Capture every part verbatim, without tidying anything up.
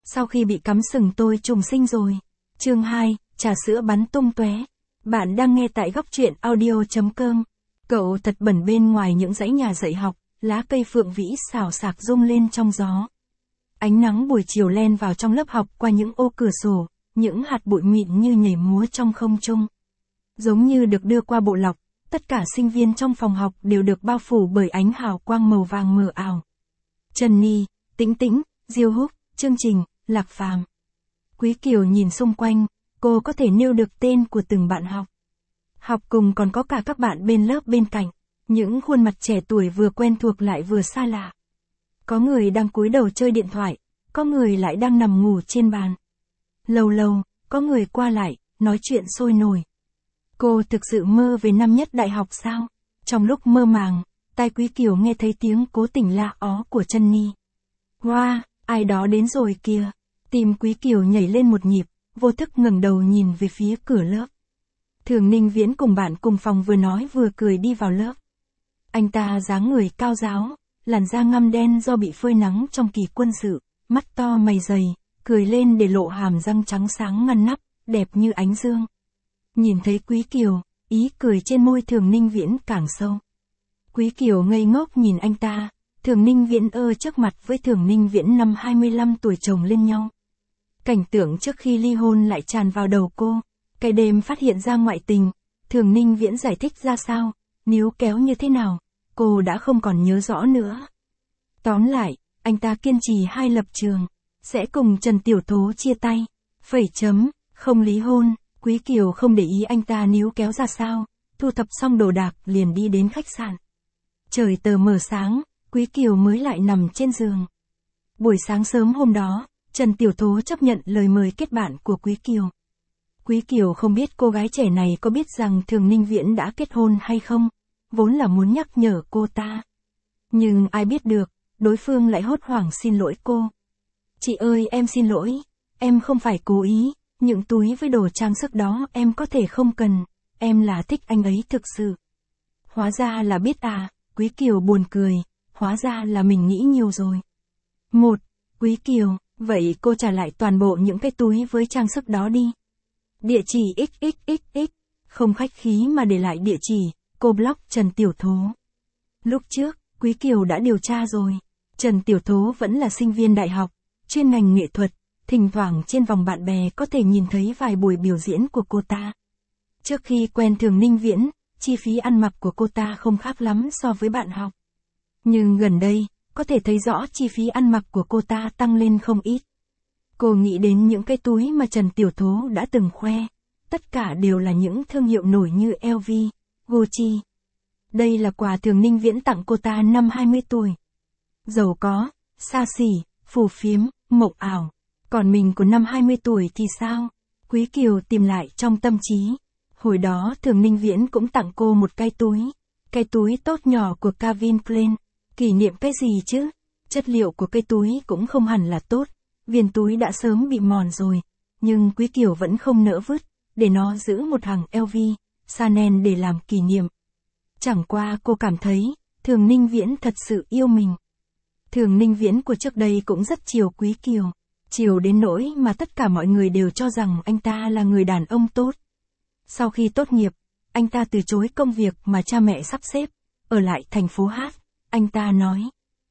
Sau khi bị cắm sừng tôi trùng sinh rồi. Chương hai, trà sữa bắn tung tóe. Bạn đang nghe tại góc truyện audio chấm com. Cậu thật bẩn bên ngoài những dãy nhà dạy học, lá cây phượng vĩ xào xạc rung lên trong gió. Ánh nắng buổi chiều len vào trong lớp học qua những ô cửa sổ, những hạt bụi mịn như nhảy múa trong không trung. Giống như được đưa qua bộ lọc, tất cả sinh viên trong phòng học đều được bao phủ bởi ánh hào quang màu vàng mờ ảo. Trần Ni, Tĩnh Tĩnh, Diêu Húc, Chương Trình, Lạc Phàm. Quý Kiều nhìn xung quanh, cô có thể nêu được tên của từng bạn học. Học cùng còn có cả các bạn bên lớp bên cạnh, những khuôn mặt trẻ tuổi vừa quen thuộc lại vừa xa lạ. Có người đang cúi đầu chơi điện thoại, có người lại đang nằm ngủ trên bàn. Lâu lâu, có người qua lại, nói chuyện sôi nổi. Cô thực sự mơ về năm nhất đại học sao? Trong lúc mơ màng, tai Quý Kiều nghe thấy tiếng cố tình la ó của Trân Ni. Wow, ai đó đến rồi kìa. Tim Quý Kiều nhảy lên một nhịp, vô thức ngẩng đầu nhìn về phía cửa lớp. Thường Ninh Viễn cùng bạn cùng phòng vừa nói vừa cười đi vào lớp. Anh ta dáng người cao ráo, làn da ngăm đen do bị phơi nắng trong kỳ quân sự, mắt to mày dày, cười lên để lộ hàm răng trắng sáng ngăn nắp, đẹp như ánh dương. Nhìn thấy Quý Kiều, ý cười trên môi Thường Ninh Viễn càng sâu. Quý Kiều ngây ngốc nhìn anh ta, Thường Ninh Viễn ơ trước mặt với Thường Ninh Viễn năm hai mươi lăm tuổi chồng lên nhau. Cảnh tượng trước khi ly hôn lại tràn vào đầu cô, cái đêm phát hiện ra ngoại tình, Thường Ninh Viễn giải thích ra sao, níu kéo như thế nào, cô đã không còn nhớ rõ nữa. Tóm lại, anh ta kiên trì hai lập trường, sẽ cùng Trần Tiểu Thố chia tay, phẩy chấm, không lý hôn. Quý Kiều không để ý anh ta níu kéo ra sao, thu thập xong đồ đạc liền đi đến khách sạn. Trời tờ mờ sáng, Quý Kiều mới lại nằm trên giường. Buổi sáng sớm hôm đó, Trần Tiểu Thố chấp nhận lời mời kết bạn của Quý Kiều. Quý Kiều không biết cô gái trẻ này có biết rằng Thường Ninh Viễn đã kết hôn hay không, vốn là muốn nhắc nhở cô ta. Nhưng ai biết được, đối phương lại hốt hoảng xin lỗi cô. Chị ơi em xin lỗi, em không phải cố ý. Những túi với đồ trang sức đó em có thể không cần, em là thích anh ấy thực sự. Hóa ra là biết à, Quý Kiều buồn cười, hóa ra là mình nghĩ nhiều rồi. Một, Quý Kiều, vậy cô trả lại toàn bộ những cái túi với trang sức đó đi. Địa chỉ xx xx, không khách khí mà để lại địa chỉ, cô block Trần Tiểu Thố. Lúc trước, Quý Kiều đã điều tra rồi, Trần Tiểu Thố vẫn là sinh viên đại học, chuyên ngành nghệ thuật. Thỉnh thoảng trên vòng bạn bè có thể nhìn thấy vài buổi biểu diễn của cô ta. Trước khi quen Thường Ninh Viễn, chi phí ăn mặc của cô ta không khác lắm so với bạn học. Nhưng gần đây, có thể thấy rõ chi phí ăn mặc của cô ta tăng lên không ít. Cô nghĩ đến những cái túi mà Trần Tiểu Thố đã từng khoe. Tất cả đều là những thương hiệu nổi như L V, Gucci. Đây là quà Thường Ninh Viễn tặng cô ta năm hai mươi tuổi. Giàu có, xa xỉ, phù phiếm, mộng ảo. Còn mình của năm hai mươi tuổi thì sao? Quý Kiều tìm lại trong tâm trí. Hồi đó Thường Ninh Viễn cũng tặng cô một cái túi. Cái túi tốt nhỏ của Calvin Klein. Kỷ niệm cái gì chứ? Chất liệu của cái túi cũng không hẳn là tốt. Viền túi đã sớm bị mòn rồi. Nhưng Quý Kiều vẫn không nỡ vứt. Để nó giữ một hàng L V, Chanel để làm kỷ niệm. Chẳng qua cô cảm thấy, Thường Ninh Viễn thật sự yêu mình. Thường Ninh Viễn của trước đây cũng rất chiều Quý Kiều. Chiều đến nỗi mà tất cả mọi người đều cho rằng anh ta là người đàn ông tốt. Sau khi tốt nghiệp, anh ta từ chối công việc mà cha mẹ sắp xếp, ở lại thành phố Hát. Anh ta nói.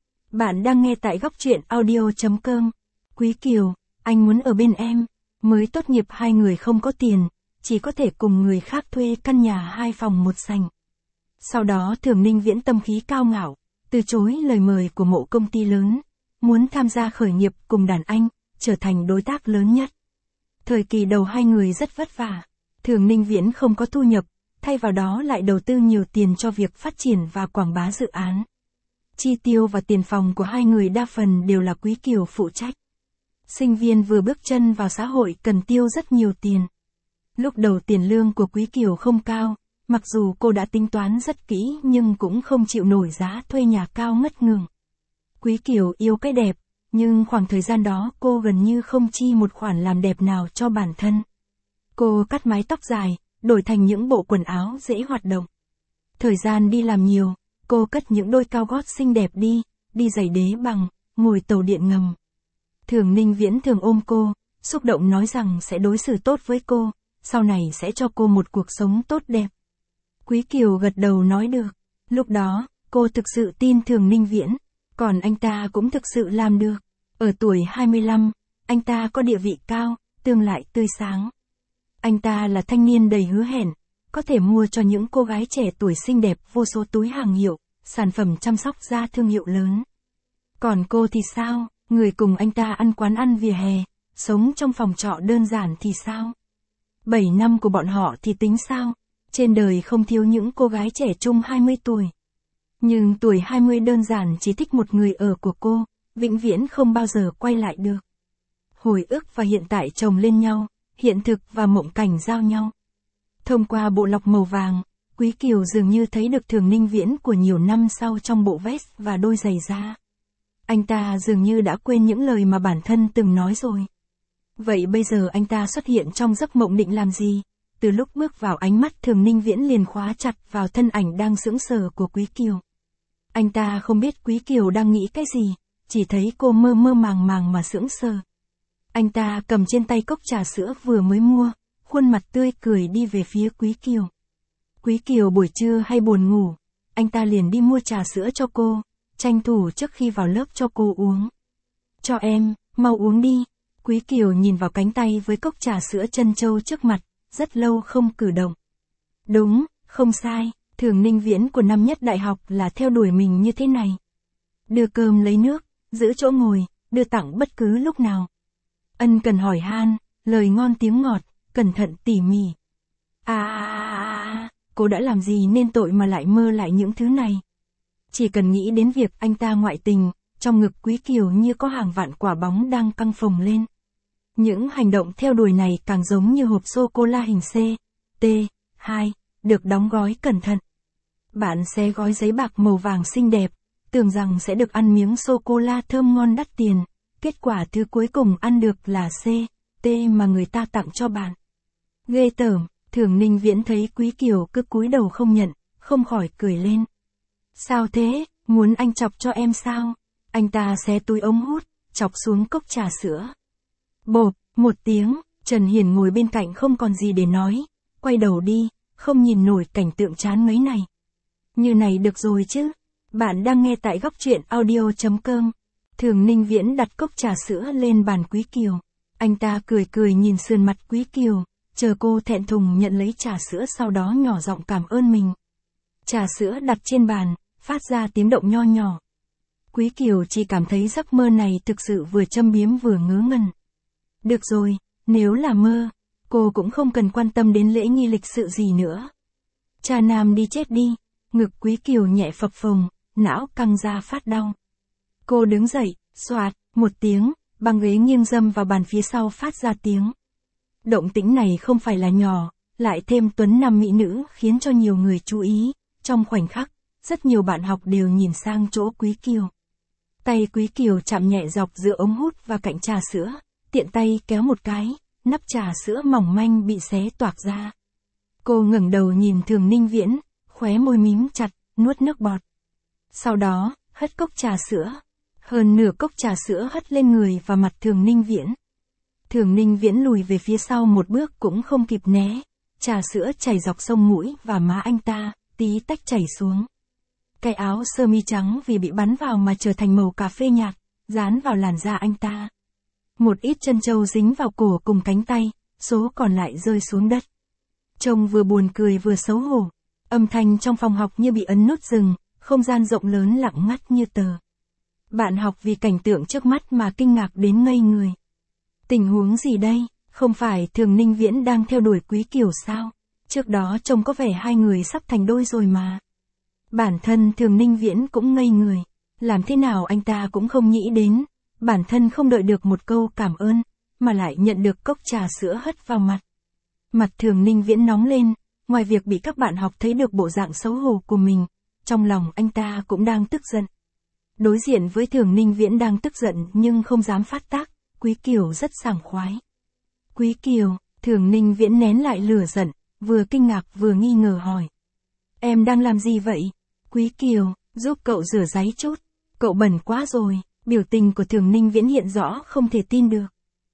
Bạn đang nghe tại góc truyện audio chấm com. Quý Kiều, anh muốn ở bên em. Mới tốt nghiệp hai người không có tiền, chỉ có thể cùng người khác thuê căn nhà hai phòng một sảnh. Sau đó Thường Ninh Viễn tâm khí cao ngạo, từ chối lời mời của một công ty lớn, muốn tham gia khởi nghiệp cùng đàn anh. Trở thành đối tác lớn nhất. Thời kỳ đầu hai người rất vất vả. Thường Ninh Viễn không có thu nhập, thay vào đó lại đầu tư nhiều tiền cho việc phát triển và quảng bá dự án. Chi tiêu và tiền phòng của hai người đa phần đều là Quý Kiều phụ trách. Sinh viên vừa bước chân vào xã hội cần tiêu rất nhiều tiền. Lúc đầu tiền lương của Quý Kiều không cao, mặc dù cô đã tính toán rất kỹ nhưng cũng không chịu nổi giá thuê nhà cao ngất ngường. Quý Kiều yêu cái đẹp. Nhưng khoảng thời gian đó cô gần như không chi một khoản làm đẹp nào cho bản thân. Cô cắt mái tóc dài, đổi thành những bộ quần áo dễ hoạt động. Thời gian đi làm nhiều, cô cất những đôi cao gót xinh đẹp đi, đi giày đế bằng, ngồi tàu điện ngầm. Thường Ninh Viễn thường ôm cô, xúc động nói rằng sẽ đối xử tốt với cô, sau này sẽ cho cô một cuộc sống tốt đẹp. Quý Kiều gật đầu nói được. Lúc đó, cô thực sự tin Thường Ninh Viễn, còn anh ta cũng thực sự làm được. Ở tuổi hai mươi lăm, anh ta có địa vị cao, tương lai tươi sáng. Anh ta là thanh niên đầy hứa hẹn, có thể mua cho những cô gái trẻ tuổi xinh đẹp vô số túi hàng hiệu, sản phẩm chăm sóc da thương hiệu lớn. Còn cô thì sao, người cùng anh ta ăn quán ăn vỉa hè, sống trong phòng trọ đơn giản thì sao? Bảy năm của bọn họ thì tính sao? Trên đời không thiếu những cô gái trẻ trung hai mươi tuổi. Nhưng tuổi hai mươi đơn giản chỉ thích một người ở của cô, vĩnh viễn không bao giờ quay lại được. Hồi ức và hiện tại chồng lên nhau, hiện thực và mộng cảnh giao nhau. Thông qua bộ lọc màu vàng, Quý Kiều dường như thấy được Thường Ninh Viễn của nhiều năm sau trong bộ vest và đôi giày da. Anh ta dường như đã quên những lời mà bản thân từng nói rồi. Vậy bây giờ anh ta xuất hiện trong giấc mộng định làm gì? Từ lúc bước vào ánh mắt Thường Ninh Viễn liền khóa chặt vào thân ảnh đang sững sờ của Quý Kiều. Anh ta không biết Quý Kiều đang nghĩ cái gì, chỉ thấy cô mơ mơ màng màng mà sững sờ. Anh ta cầm trên tay cốc trà sữa vừa mới mua, khuôn mặt tươi cười đi về phía Quý Kiều. Quý Kiều buổi trưa hay buồn ngủ, anh ta liền đi mua trà sữa cho cô, tranh thủ trước khi vào lớp cho cô uống. Cho em, mau uống đi. Quý Kiều nhìn vào cánh tay với cốc trà sữa trân châu trước mặt, rất lâu không cử động. Đúng, không sai, Thường Ninh Viễn của năm nhất đại học là theo đuổi mình như thế này. Đưa cơm lấy nước, giữ chỗ ngồi, đưa tặng bất cứ lúc nào. Ân cần hỏi han, lời ngon tiếng ngọt, cẩn thận tỉ mỉ. À, à, à, à, cô đã làm gì nên tội mà lại mơ lại những thứ này. Chỉ cần nghĩ đến việc anh ta ngoại tình, trong ngực Quý Kiều như có hàng vạn quả bóng đang căng phồng lên. Những hành động theo đuổi này càng giống như hộp sô-cô-la hình C, T, hai, được đóng gói cẩn thận. Bạn xé gói giấy bạc màu vàng xinh đẹp, tưởng rằng sẽ được ăn miếng sô-cô-la thơm ngon đắt tiền, kết quả thứ cuối cùng ăn được là C, T mà người ta tặng cho bạn. Ghê tởm, Thường Ninh Viễn thấy Quý Kiều cứ cúi đầu không nhận, không khỏi cười lên. Sao thế, muốn anh chọc cho em sao? Anh ta xé túi ống hút, chọc xuống cốc trà sữa. Bộp, một tiếng, Trần Hiền ngồi bên cạnh không còn gì để nói, quay đầu đi, không nhìn nổi cảnh tượng chán ngấy này. Như này được rồi chứ. Bạn đang nghe tại góc truyện audio chấm com. Thường Ninh Viễn đặt cốc trà sữa lên bàn Quý Kiều. Anh ta cười cười nhìn sườn mặt Quý Kiều, chờ cô thẹn thùng nhận lấy trà sữa sau đó nhỏ giọng cảm ơn mình. Trà sữa đặt trên bàn, phát ra tiếng động nho nhỏ. Quý Kiều chỉ cảm thấy giấc mơ này thực sự vừa châm biếm vừa ngớ ngẩn. Được rồi, nếu là mơ, cô cũng không cần quan tâm đến lễ nghi lịch sự gì nữa. Cha nam đi chết đi, ngực Quý Kiều nhẹ phập phồng, não căng ra phát đau. Cô đứng dậy, xoạt, một tiếng, băng ghế nghiêng dâm vào bàn phía sau phát ra tiếng. Động tĩnh này không phải là nhỏ, lại thêm tuấn nam mỹ nữ khiến cho nhiều người chú ý. Trong khoảnh khắc, rất nhiều bạn học đều nhìn sang chỗ Quý Kiều. Tay Quý Kiều chạm nhẹ dọc giữa ống hút và cạnh trà sữa, tiện tay kéo một cái, nắp trà sữa mỏng manh bị xé toạc ra. Cô ngẩng đầu nhìn Thường Ninh Viễn, khóe môi mím chặt, nuốt nước bọt. Sau đó, hất cốc trà sữa. Hơn nửa cốc trà sữa hất lên người và mặt Thường Ninh Viễn. Thường Ninh Viễn lùi về phía sau một bước cũng không kịp né. Trà sữa chảy dọc sông mũi và má anh ta, tí tách chảy xuống. Cái áo sơ mi trắng vì bị bắn vào mà trở thành màu cà phê nhạt, dán vào làn da anh ta. Một ít chân châu dính vào cổ cùng cánh tay, số còn lại rơi xuống đất. Trông vừa buồn cười vừa xấu hổ. Âm thanh trong phòng học như bị ấn nút dừng, không gian rộng lớn lặng ngắt như tờ. Bạn học vì cảnh tượng trước mắt mà kinh ngạc đến ngây người. Tình huống gì đây? Không phải Thường Ninh Viễn đang theo đuổi Quý Kiều sao? Trước đó trông có vẻ hai người sắp thành đôi rồi mà. Bản thân Thường Ninh Viễn cũng ngây người. Làm thế nào anh ta cũng không nghĩ đến. Bản thân không đợi được một câu cảm ơn, mà lại nhận được cốc trà sữa hất vào mặt. Mặt Thường Ninh Viễn nóng lên, ngoài việc bị các bạn học thấy được bộ dạng xấu hổ của mình, trong lòng anh ta cũng đang tức giận. Đối diện với Thường Ninh Viễn đang tức giận nhưng không dám phát tác, Quý Kiều rất sảng khoái. Quý Kiều, Thường Ninh Viễn nén lại lửa giận, vừa kinh ngạc vừa nghi ngờ hỏi. Em đang làm gì vậy? Quý Kiều, giúp cậu rửa ráy chút, cậu bẩn quá rồi. Biểu tình của Thường Ninh Viễn hiện rõ không thể tin được.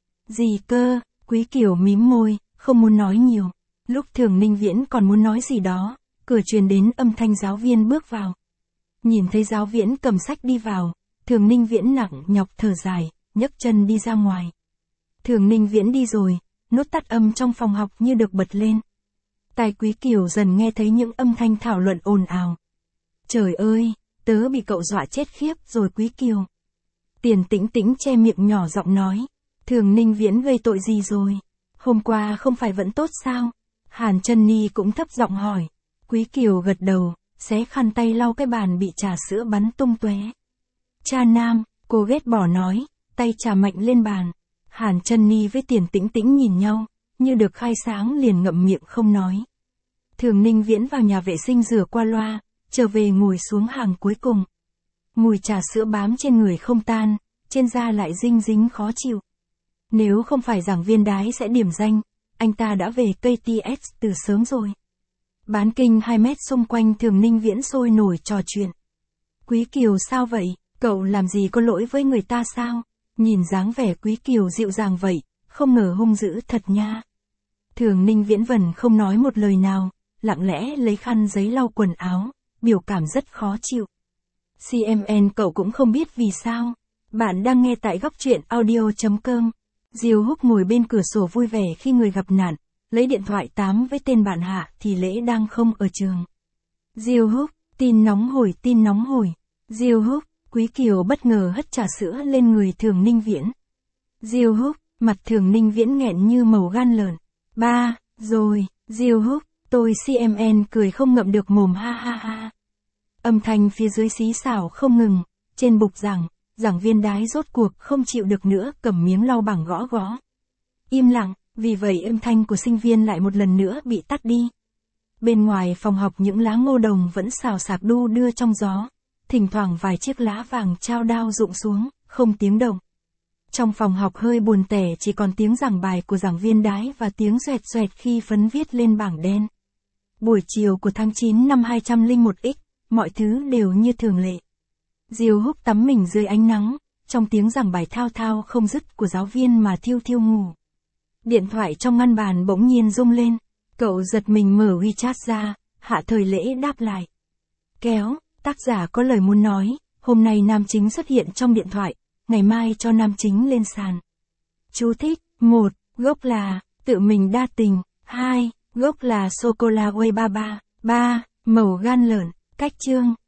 Gì cơ, Quý Kiều mím môi, không muốn nói nhiều. Lúc Thường Ninh Viễn còn muốn nói gì đó, cửa truyền đến âm thanh giáo viên bước vào. Nhìn thấy giáo viễn cầm sách đi vào, Thường Ninh Viễn nặng nhọc thở dài, nhấc chân đi ra ngoài. Thường Ninh Viễn đi rồi, nút tắt âm trong phòng học như được bật lên. Tai Quý Kiều dần nghe thấy những âm thanh thảo luận ồn ào. Trời ơi, tớ bị cậu dọa chết khiếp rồi Quý Kiều. Tiền Tĩnh Tĩnh che miệng nhỏ giọng nói. Thường Ninh Viễn gây tội gì rồi? Hôm qua không phải vẫn tốt sao? Hàn Chân Ni cũng thấp giọng hỏi. Quý Kiều gật đầu, xé khăn tay lau cái bàn bị trà sữa bắn tung tóe. Cha nam, cô ghét bỏ nói, tay trà mạnh lên bàn. Hàn Chân Ni với Tiền Tĩnh Tĩnh nhìn nhau, như được khai sáng liền ngậm miệng không nói. Thường Ninh Viễn vào nhà vệ sinh rửa qua loa, trở về ngồi xuống hàng cuối cùng. Mùi trà sữa bám trên người không tan, trên da lại dinh dính khó chịu. Nếu không phải giảng viên đái sẽ điểm danh, anh ta đã về ca tê ét từ sớm rồi. Bán kinh hai mét xung quanh Thường Ninh Viễn sôi nổi trò chuyện. Quý Kiều sao vậy, cậu làm gì có lỗi với người ta sao? Nhìn dáng vẻ Quý Kiều dịu dàng vậy, không ngờ hung dữ thật nha. Thường Ninh Viễn Vân không nói một lời nào, lặng lẽ lấy khăn giấy lau quần áo, biểu cảm rất khó chịu. xê em en cậu cũng không biết vì sao. Bạn đang nghe tại góc truyện audio chấm com. Diêu Húc ngồi bên cửa sổ vui vẻ khi người gặp nạn, lấy điện thoại tám với tên bạn Hạ thì Lễ đang không ở trường. Diêu Húc, tin nóng hổi tin nóng hổi. Diêu Húc, Quý Kiều bất ngờ hất trà sữa lên người Thường Ninh Viễn. Diêu Húc, mặt Thường Ninh Viễn nghẹn như màu gan lợn. Ba, rồi, Diêu Húc, tôi xê em en cười không ngậm được mồm ha ha ha. Âm thanh phía dưới xí xảo không ngừng, trên bục giảng, giảng viên đái rốt cuộc không chịu được nữa cầm miếng lau bằng gõ gõ. Im lặng, vì vậy âm thanh của sinh viên lại một lần nữa bị tắt đi. Bên ngoài phòng học những lá ngô đồng vẫn xào xạc đu đưa trong gió, thỉnh thoảng vài chiếc lá vàng trao đao rụng xuống, không tiếng động. Trong phòng học hơi buồn tẻ chỉ còn tiếng giảng bài của giảng viên đái và tiếng xoẹt xoẹt khi phấn viết lên bảng đen. Buổi chiều của tháng chín năm hai không không một x, mọi thứ đều như thường lệ. Diêu Húc tắm mình dưới ánh nắng, trong tiếng giảng bài thao thao không dứt của giáo viên mà thiêu thiêu ngủ. Điện thoại trong ngăn bàn bỗng nhiên rung lên, cậu giật mình mở WeChat ra, Hạ Thời Lễ đáp lại. Kéo, tác giả có lời muốn nói, hôm nay nam chính xuất hiện trong điện thoại, ngày mai cho nam chính lên sàn. Chú thích, một, gốc là, tự mình đa tình, hai, gốc là sô-cô-la quay ba ba, ba, màu gan lợn, cách chương.